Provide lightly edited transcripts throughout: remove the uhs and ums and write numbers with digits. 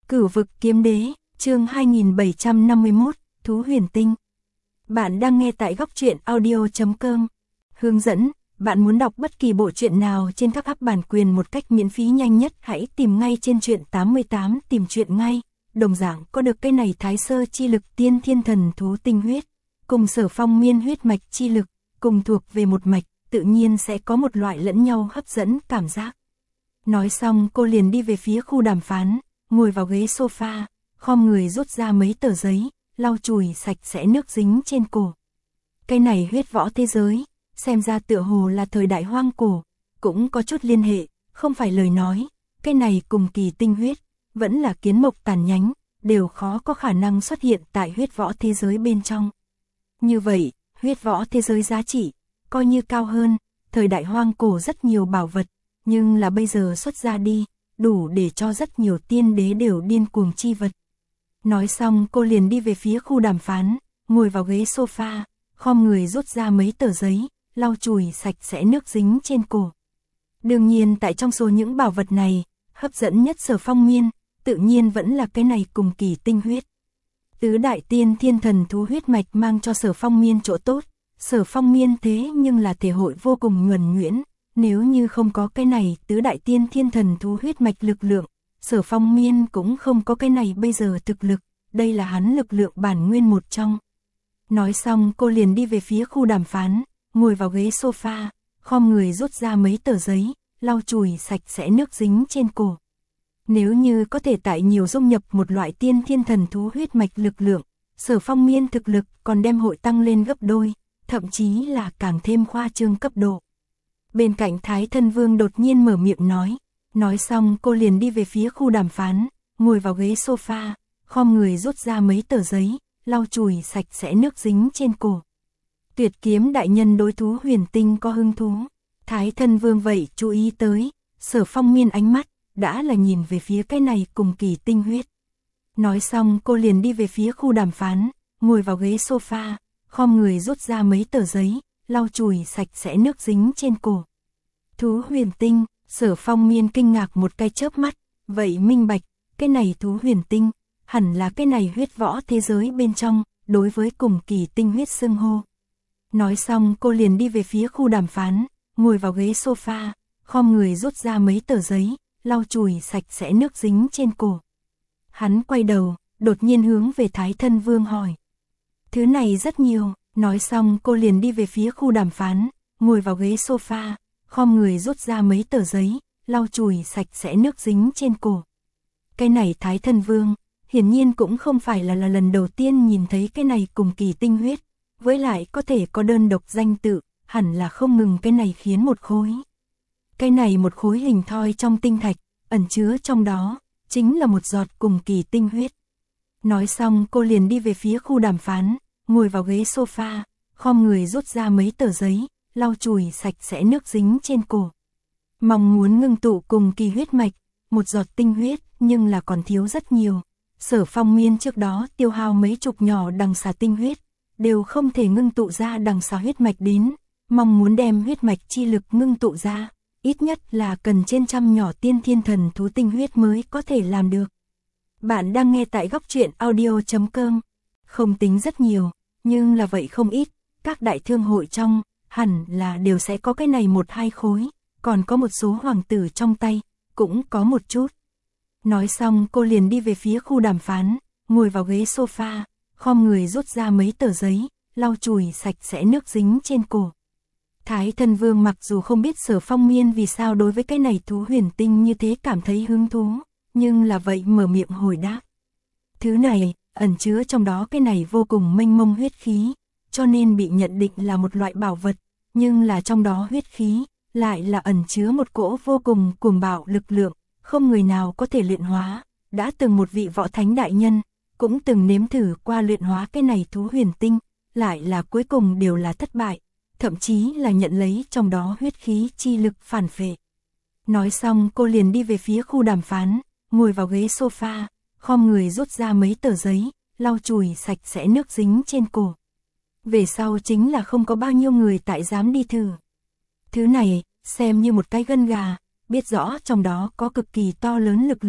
Cửu vực kiếm đế, chương 2751, Thú huyền tinh. Bạn đang nghe tại góc truyện audio.com. Hướng dẫn, bạn muốn đọc bất kỳ bộ truyện nào trên các app bản quyền một cách miễn phí nhanh nhất, hãy tìm ngay trên truyện 88 tìm truyện ngay. Đồng dạng có được cái này Thái Sơ chi lực tiên thiên thần thú tinh huyết, cùng Sở Phong miên huyết mạch chi lực, cùng thuộc về một mạch, tự nhiên sẽ có một loại lẫn nhau hấp dẫn cảm giác. Nói xong cô liền đi về phía khu đàm phán, ngồi vào ghế sofa, khom người rút ra mấy tờ giấy, lau chùi sạch sẽ nước dính trên cổ. Cái này huyết võ thế giới, xem ra tựa hồ là thời đại hoang cổ, cũng có chút liên hệ, không phải lời nói, cái này cùng kỳ tinh huyết, vẫn là kiến mộc tàn nhánh, đều khó có khả năng xuất hiện tại huyết võ thế giới bên trong. Như vậy, huyết võ thế giới giá trị, coi như cao hơn, thời đại hoang cổ rất nhiều bảo vật, nhưng là bây giờ xuất ra đi, đủ để cho rất nhiều tiên đế đều điên cuồng chi vật. Nói xong cô liền đi về phía khu đàm phán, ngồi vào ghế sofa, khom người rút ra mấy tờ giấy, lau chùi sạch sẽ nước dính trên cổ. Đương nhiên tại trong số những bảo vật này, hấp dẫn nhất Sở Phong miên, tự nhiên vẫn là cái này cùng kỳ tinh huyết. Tứ đại tiên thiên thần thú huyết mạch mang cho Sở Phong miên chỗ tốt, Sở Phong miên thế nhưng là thể hội vô cùng nhuần nhuyễn. Nếu như không có cái này tứ đại tiên thiên thần thú huyết mạch lực lượng, Sở Phong miên cũng không có cái này bây giờ thực lực, đây là hắn lực lượng bản nguyên một trong. Nói xong cô liền đi về phía khu đàm phán, ngồi vào ghế sofa, khom người rút ra mấy tờ giấy, lau chùi sạch sẽ nước dính trên cổ. Nếu như có thể tại nhiều dung nhập một loại tiên thiên thần thú huyết mạch lực lượng, Sở Phong miên thực lực còn đem hội tăng lên gấp đôi, thậm chí là càng thêm khoa trương cấp độ. Bên cạnh Thái Thân Vương đột nhiên mở miệng nói xong cô liền đi về phía khu đàm phán, ngồi vào ghế sofa, khom người rút ra mấy tờ giấy, lau chùi sạch sẽ nước dính trên cổ. Tuyệt kiếm đại nhân đối thú huyền tinh có hứng thú. Thái Thân Vương vậy chú ý tới, Sở Phong miên ánh mắt, đã là nhìn về phía cái này cùng kỳ tinh huyết. Nói xong cô liền đi về phía khu đàm phán, ngồi vào ghế sofa, khom người rút ra mấy tờ giấy, lau chùi sạch sẽ nước dính trên cổ. Thú huyền tinh, Sở Phong miên kinh ngạc một cái chớp mắt, vậy minh bạch, cái này thú huyền tinh, hẳn là cái này huyết võ thế giới bên trong, đối với cùng kỳ tinh huyết xưng hô. Nói xong cô liền đi về phía khu đàm phán, ngồi vào ghế sofa, khom người rút ra mấy tờ giấy, lau chùi sạch sẽ nước dính trên cổ. Hắn quay đầu, đột nhiên hướng về Thái Thân Vương hỏi. Thứ này rất nhiều. Nói xong cô liền đi về phía khu đàm phán, ngồi vào ghế sofa, khom người rút ra mấy tờ giấy, lau chùi sạch sẽ nước dính trên cổ. Cái này Thái Thân Vương, hiển nhiên cũng không phải là lần đầu tiên nhìn thấy cái này cùng kỳ tinh huyết, với lại có thể có đơn độc danh tự, hẳn là không ngừng cái này khiến một khối. Cái này một khối hình thoi trong tinh thạch, ẩn chứa trong đó, chính là một giọt cùng kỳ tinh huyết. Nói xong cô liền đi về phía khu đàm phán, ngồi vào ghế sofa, khom người rút ra mấy tờ giấy, lau chùi sạch sẽ nước dính trên cổ. Mong muốn ngưng tụ cùng kỳ huyết mạch, một giọt tinh huyết, nhưng là còn thiếu rất nhiều. Sở Phong miên trước đó tiêu hao mấy chục nhỏ đằng xà tinh huyết, đều không thể ngưng tụ ra đằng xà huyết mạch đến. Mong muốn đem huyết mạch chi lực ngưng tụ ra, ít nhất là cần trên trăm nhỏ tiên thiên thần thú tinh huyết mới có thể làm được. Bạn đang nghe tại góc truyện audio.com. Không tính rất nhiều, nhưng là vậy không ít, các đại thương hội trong, hẳn là đều sẽ có cái này một hai khối, còn có một số hoàng tử trong tay, cũng có một chút. Nói xong cô liền đi về phía khu đàm phán, ngồi vào ghế sofa, khom người rút ra mấy tờ giấy, lau chùi sạch sẽ nước dính trên cổ. Thái Thân Vương mặc dù không biết Sở Phong miên vì sao đối với cái này thú huyền tinh như thế cảm thấy hứng thú, nhưng là vậy mở miệng hồi đáp. Thứ này, ẩn chứa trong đó cái này vô cùng mênh mông huyết khí, cho nên bị nhận định là một loại bảo vật, nhưng là trong đó huyết khí, lại là ẩn chứa một cỗ vô cùng cuồng bạo lực lượng, không người nào có thể luyện hóa, đã từng một vị võ thánh đại nhân, cũng từng nếm thử qua luyện hóa cái này thú huyền tinh, lại là cuối cùng đều là thất bại, thậm chí là nhận lấy trong đó huyết khí chi lực phản phệ. Nói xong cô liền đi về phía khu đàm phán, ngồi vào ghế sofa, khom người rút ra mấy tờ giấy, lau chùi sạch sẽ nước dính trên cổ. Về sau chính là không có bao nhiêu người tại dám đi thử. Thứ này, xem như một cái gân gà, biết rõ trong đó có cực kỳ to lớn lực lượng,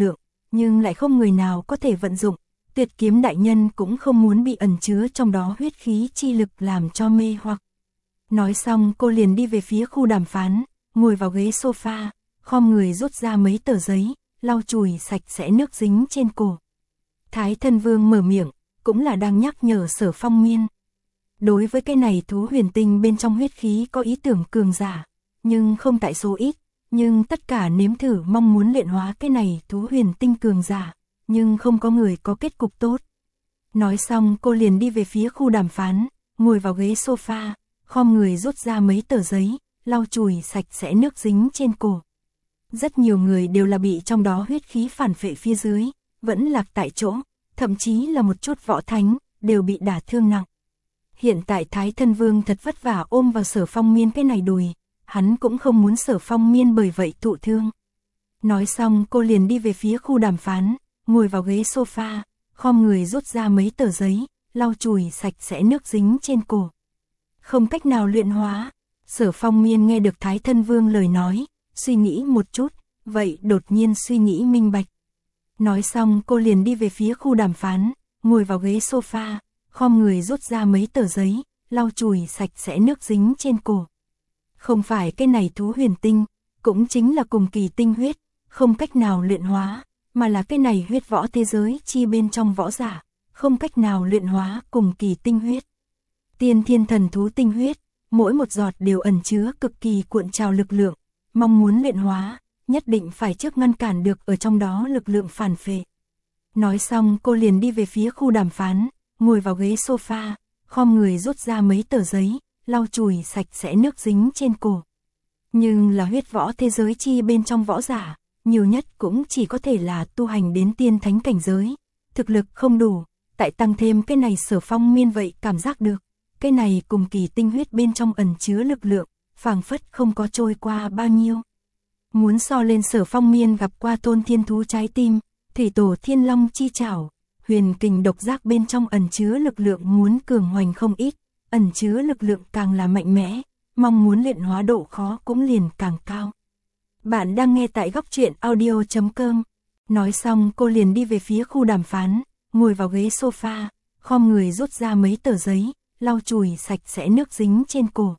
nhưng lại không người nào có thể vận dụng. Tuyệt kiếm đại nhân cũng không muốn bị ẩn chứa trong đó huyết khí chi lực làm cho mê hoặc. Nói xong cô liền đi về phía khu đàm phán, ngồi vào ghế sofa, khom người rút ra mấy tờ giấy, lau chùi sạch sẽ nước dính trên cổ. Thái Thân Vương mở miệng, cũng là đang nhắc nhở Sở Phong Miên. Đối với cái này thú huyền tinh bên trong huyết khí có ý tưởng cường giả, nhưng không tại số ít, nhưng tất cả nếm thử mong muốn luyện hóa cái này thú huyền tinh cường giả, nhưng không có người có kết cục tốt. Nói xong cô liền đi về phía khu đàm phán, ngồi vào ghế sofa, khom người rút ra mấy tờ giấy, lau chùi sạch sẽ nước dính trên cổ. Rất nhiều người đều là bị trong đó huyết khí phản phệ phía dưới, vẫn lạc tại chỗ, thậm chí là một chút võ thánh, đều bị đả thương nặng. Hiện tại Thái Thân Vương thật vất vả ôm vào Sở Phong Miên cái này đùi, hắn cũng không muốn Sở Phong Miên bởi vậy thụ thương. Nói xong cô liền đi về phía khu đàm phán, ngồi vào ghế sofa, khom người rút ra mấy tờ giấy, lau chùi sạch sẽ nước dính trên cổ. Không cách nào luyện hóa. Sở Phong Miên nghe được Thái Thân Vương lời nói, suy nghĩ một chút, vậy đột nhiên suy nghĩ minh bạch. Nói xong cô liền đi về phía khu đàm phán, ngồi vào ghế sofa, khom người rút ra mấy tờ giấy, lau chùi sạch sẽ nước dính trên cổ. Không phải cái này thú huyền tinh, cũng chính là cùng kỳ tinh huyết, không cách nào luyện hóa, mà là cái này huyết võ thế giới chi bên trong võ giả, không cách nào luyện hóa cùng kỳ tinh huyết. Tiên thiên thần thú tinh huyết, mỗi một giọt đều ẩn chứa cực kỳ cuộn trào lực lượng, mong muốn luyện hóa, nhất định phải trước ngăn cản được ở trong đó lực lượng phản phệ. Nói xong cô liền đi về phía khu đàm phán, ngồi vào ghế sofa, khom người rút ra mấy tờ giấy, lau chùi sạch sẽ nước dính trên cổ. Nhưng là huyết võ thế giới chi bên trong võ giả, nhiều nhất cũng chỉ có thể là tu hành đến tiên thánh cảnh giới, thực lực không đủ, tại tăng thêm cái này Sở Phong Miên vậy cảm giác được, cái này cùng kỳ tinh huyết bên trong ẩn chứa lực lượng, phảng phất không có trôi qua bao nhiêu. Muốn so lên Sở Phong Miên gặp qua tôn thiên thú trái tim, thủy tổ thiên long chi chảo, huyền kình độc giác bên trong ẩn chứa lực lượng muốn cường hoành không ít, ẩn chứa lực lượng càng là mạnh mẽ, mong muốn luyện hóa độ khó cũng liền càng cao. Bạn đang nghe tại góc truyện audio.com. Nói xong cô liền đi về phía khu đàm phán, ngồi vào ghế sofa, khom người rút ra mấy tờ giấy, lau chùi sạch sẽ nước dính trên cổ.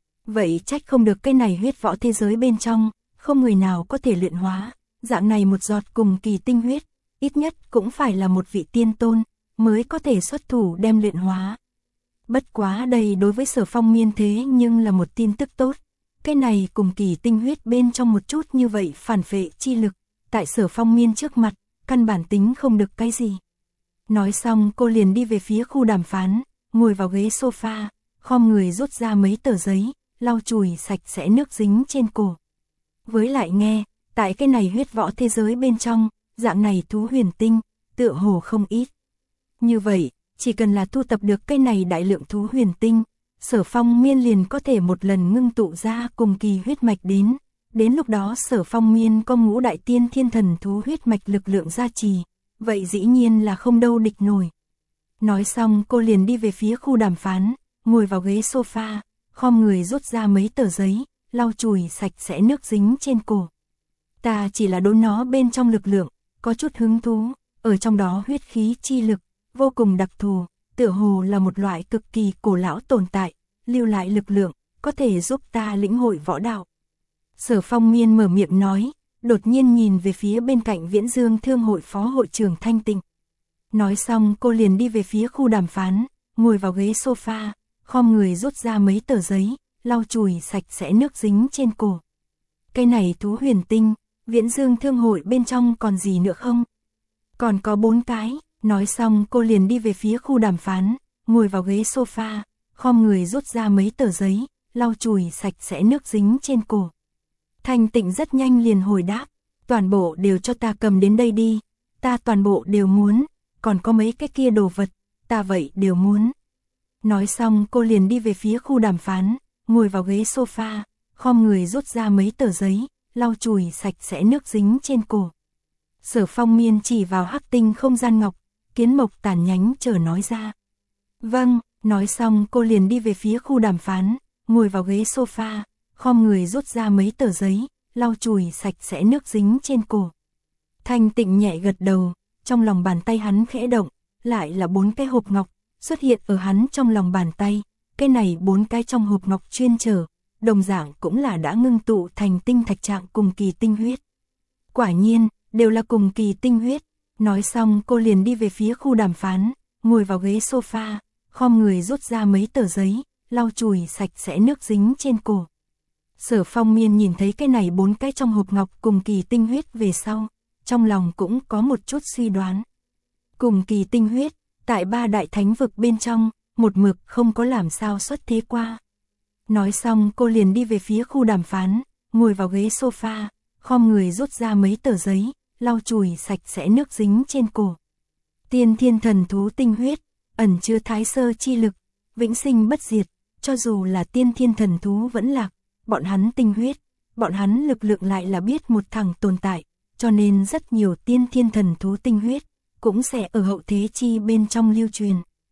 Vậy trách không được cái này huyết võ thế giới bên trong, không người nào có thể luyện hóa, dạng này một giọt cùng kỳ tinh huyết, ít nhất cũng phải là một vị tiên tôn, mới có thể xuất thủ đem luyện hóa. Bất quá đây đối với Sở Phong Miên thế nhưng là một tin tức tốt. Cái này cùng kỳ tinh huyết bên trong một chút như vậy phản phệ chi lực, tại Sở Phong Miên trước mặt, căn bản tính không được cái gì. Nói xong cô liền đi về phía khu đàm phán, ngồi vào ghế sofa, khom người rút ra mấy tờ giấy, lau chùi sạch sẽ nước dính trên cổ. Với lại nghe, tại cái này huyết võ thế giới bên trong, dạng này thú huyền tinh, tựa hồ không ít. Như vậy, chỉ cần là thu tập được cái này đại lượng thú huyền tinh, Sở Phong Miên liền có thể một lần ngưng tụ ra cùng kỳ huyết mạch đến lúc đó Sở Phong Miên có ngũ đại tiên thiên thần thú huyết mạch lực lượng gia trì, vậy dĩ nhiên là không đâu địch nổi. Nói xong cô liền đi về phía khu đàm phán, ngồi vào ghế sofa, khom người rút ra mấy tờ giấy, lau chùi sạch sẽ nước dính trên cổ. Ta chỉ là đối nó bên trong lực lượng, có chút hứng thú, ở trong đó huyết khí chi lực, vô cùng đặc thù, tựa hồ là một loại cực kỳ cổ lão tồn tại, lưu lại lực lượng, có thể giúp ta lĩnh hội võ đạo. Sở Phong Miên mở miệng nói, đột nhiên nhìn về phía bên cạnh Viễn Dương Thương hội phó hội trưởng Thanh Tịnh. Nói xong cô liền đi về phía khu đàm phán, ngồi vào ghế sofa, khom người rút ra mấy tờ giấy, lau chùi sạch sẽ nước dính trên cổ. Cái này thú huyền tinh, Viễn Dương Thương hội bên trong còn gì nữa không? Còn có 4 cái. Nói xong cô liền đi về phía khu đàm phán, ngồi vào ghế sofa, khom người rút ra mấy tờ giấy, lau chùi sạch sẽ nước dính trên cổ. Thanh Tịnh rất nhanh liền hồi đáp, toàn bộ đều cho ta cầm đến đây đi, ta toàn bộ đều muốn, còn có mấy cái kia đồ vật, ta vậy đều muốn. Nói xong cô liền đi về phía khu đàm phán, ngồi vào ghế sofa, khom người rút ra mấy tờ giấy, lau chùi sạch sẽ nước dính trên cổ. Sở Phong Miên chỉ vào hắc tinh không gian ngọc, kiến mộc tàn nhánh chờ nói ra. Vâng, nói xong cô liền đi về phía khu đàm phán, ngồi vào ghế sofa, khom người rút ra mấy tờ giấy, lau chùi sạch sẽ nước dính trên cổ. Thanh Tịnh nhẹ gật đầu, trong lòng bàn tay hắn khẽ động, lại là 4 cái hộp ngọc xuất hiện ở hắn trong lòng bàn tay. Cái này 4 cái trong hộp ngọc chuyên trở, đồng dạng cũng là đã ngưng tụ thành tinh thạch trạng cùng kỳ tinh huyết. Quả nhiên, đều là cùng kỳ tinh huyết. Nói xong cô liền đi về phía khu đàm phán, ngồi vào ghế sofa, khom người rút ra mấy tờ giấy, lau chùi sạch sẽ nước dính trên cổ. Sở Phong Miên nhìn thấy cái này 4 cái trong hộp ngọc cùng kỳ tinh huyết về sau, trong lòng cũng có một chút suy đoán. Cùng kỳ tinh huyết, tại 3 đại thánh vực bên trong, một mực không có làm sao xuất thế qua. Nói xong cô liền đi về phía khu đàm phán, ngồi vào ghế sofa, khom người rút ra mấy tờ giấy, lau chùi sạch sẽ nước dính trên cổ. Tiên thiên thần thú tinh huyết, ẩn chứa thái sơ chi lực, vĩnh sinh bất diệt, cho dù là tiên thiên thần thú vẫn lạc, bọn hắn tinh huyết, bọn hắn lực lượng lại là biết một thằng tồn tại, cho nên rất nhiều tiên thiên thần thú tinh huyết, cũng sẽ ở hậu thế chi bên trong lưu truyền.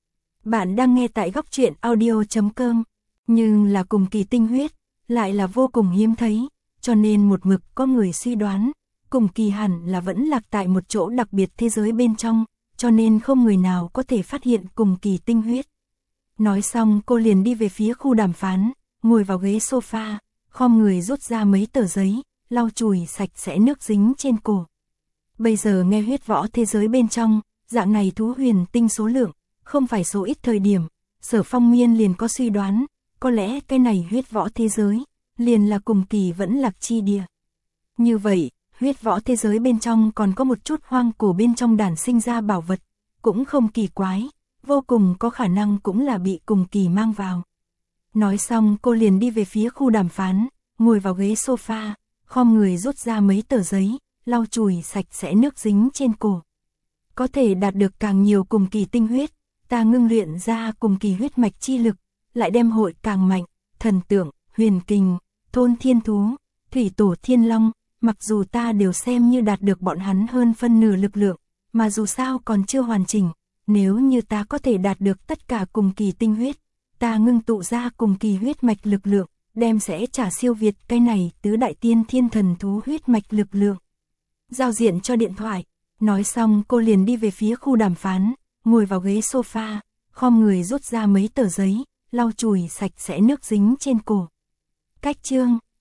Bạn đang nghe tại góc truyện audio.com, nhưng là cùng kỳ tinh huyết, lại là vô cùng hiếm thấy, cho nên một mực có người suy đoán, cùng kỳ hẳn là vẫn lạc tại một chỗ đặc biệt thế giới bên trong, cho nên không người nào có thể phát hiện cùng kỳ tinh huyết. Nói xong cô liền đi về phía khu đàm phán, ngồi vào ghế sofa, khom người rút ra mấy tờ giấy, lau chùi sạch sẽ nước dính trên cổ. Bây giờ nghe huyết võ thế giới bên trong, dạng này thú huyền tinh số lượng, không phải số ít thời điểm, Sở Phong Miên liền có suy đoán, có lẽ cái này huyết võ thế giới, liền là cùng kỳ vẫn lạc chi địa. Như vậy, huyết võ thế giới bên trong còn có một chút hoang cổ bên trong đản sinh ra bảo vật, cũng không kỳ quái, vô cùng có khả năng cũng là bị cùng kỳ mang vào. Nói xong cô liền đi về phía khu đàm phán, ngồi vào ghế sofa, khom người rút ra mấy tờ giấy, lau chùi sạch sẽ nước dính trên cổ. Có thể đạt được càng nhiều cùng kỳ tinh huyết, ta ngưng luyện ra cùng kỳ huyết mạch chi lực, lại đem hội càng mạnh, thần tượng, huyền kình, thôn thiên thú, thủy tổ thiên long, mặc dù ta đều xem như đạt được bọn hắn hơn phân nửa lực lượng, mà dù sao còn chưa hoàn chỉnh, nếu như ta có thể đạt được tất cả cùng kỳ tinh huyết, ta ngưng tụ ra cùng kỳ huyết mạch lực lượng, đem sẽ trả siêu việt cái này tứ đại tiên thiên thần thú huyết mạch lực lượng. Giao diện cho điện thoại. Nói xong cô liền đi về phía khu đàm phán, ngồi vào ghế sofa, khom người rút ra mấy tờ giấy, lau chùi sạch sẽ nước dính trên cổ. Cách chương